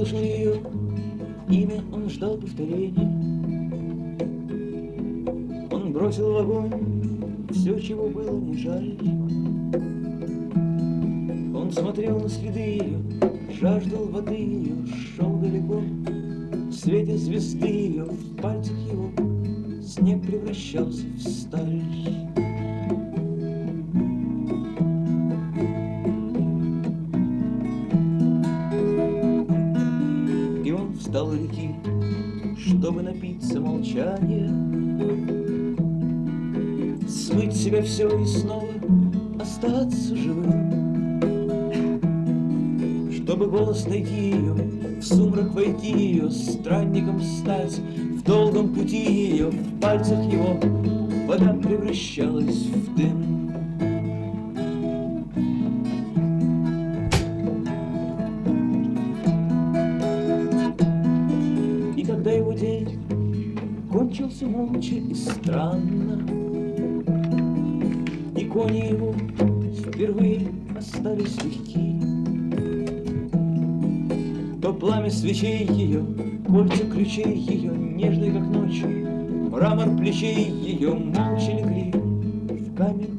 услышал ее имя, он ждал повторения. Он бросил в огонь все, чего было не жаль. Он смотрел на следы ее, жаждал воды ее, шел далеко. В свете звезды ее, в пальцах его снег превращался в сталь. И он встал у реки, чтобы напиться молчания, смыть с себя все и снова остаться живым. Чтобы голос найти ее, в сумрак войти ее, странником стать, в долгом пути ее, в пальцах его вода превращалась в дым. И когда его день кончился молча и странно, и кони его впервые остались легки, то пламя свечей ее, кольца ключей ее, нежные как ночь, мрамор плечей ее молча легли в камень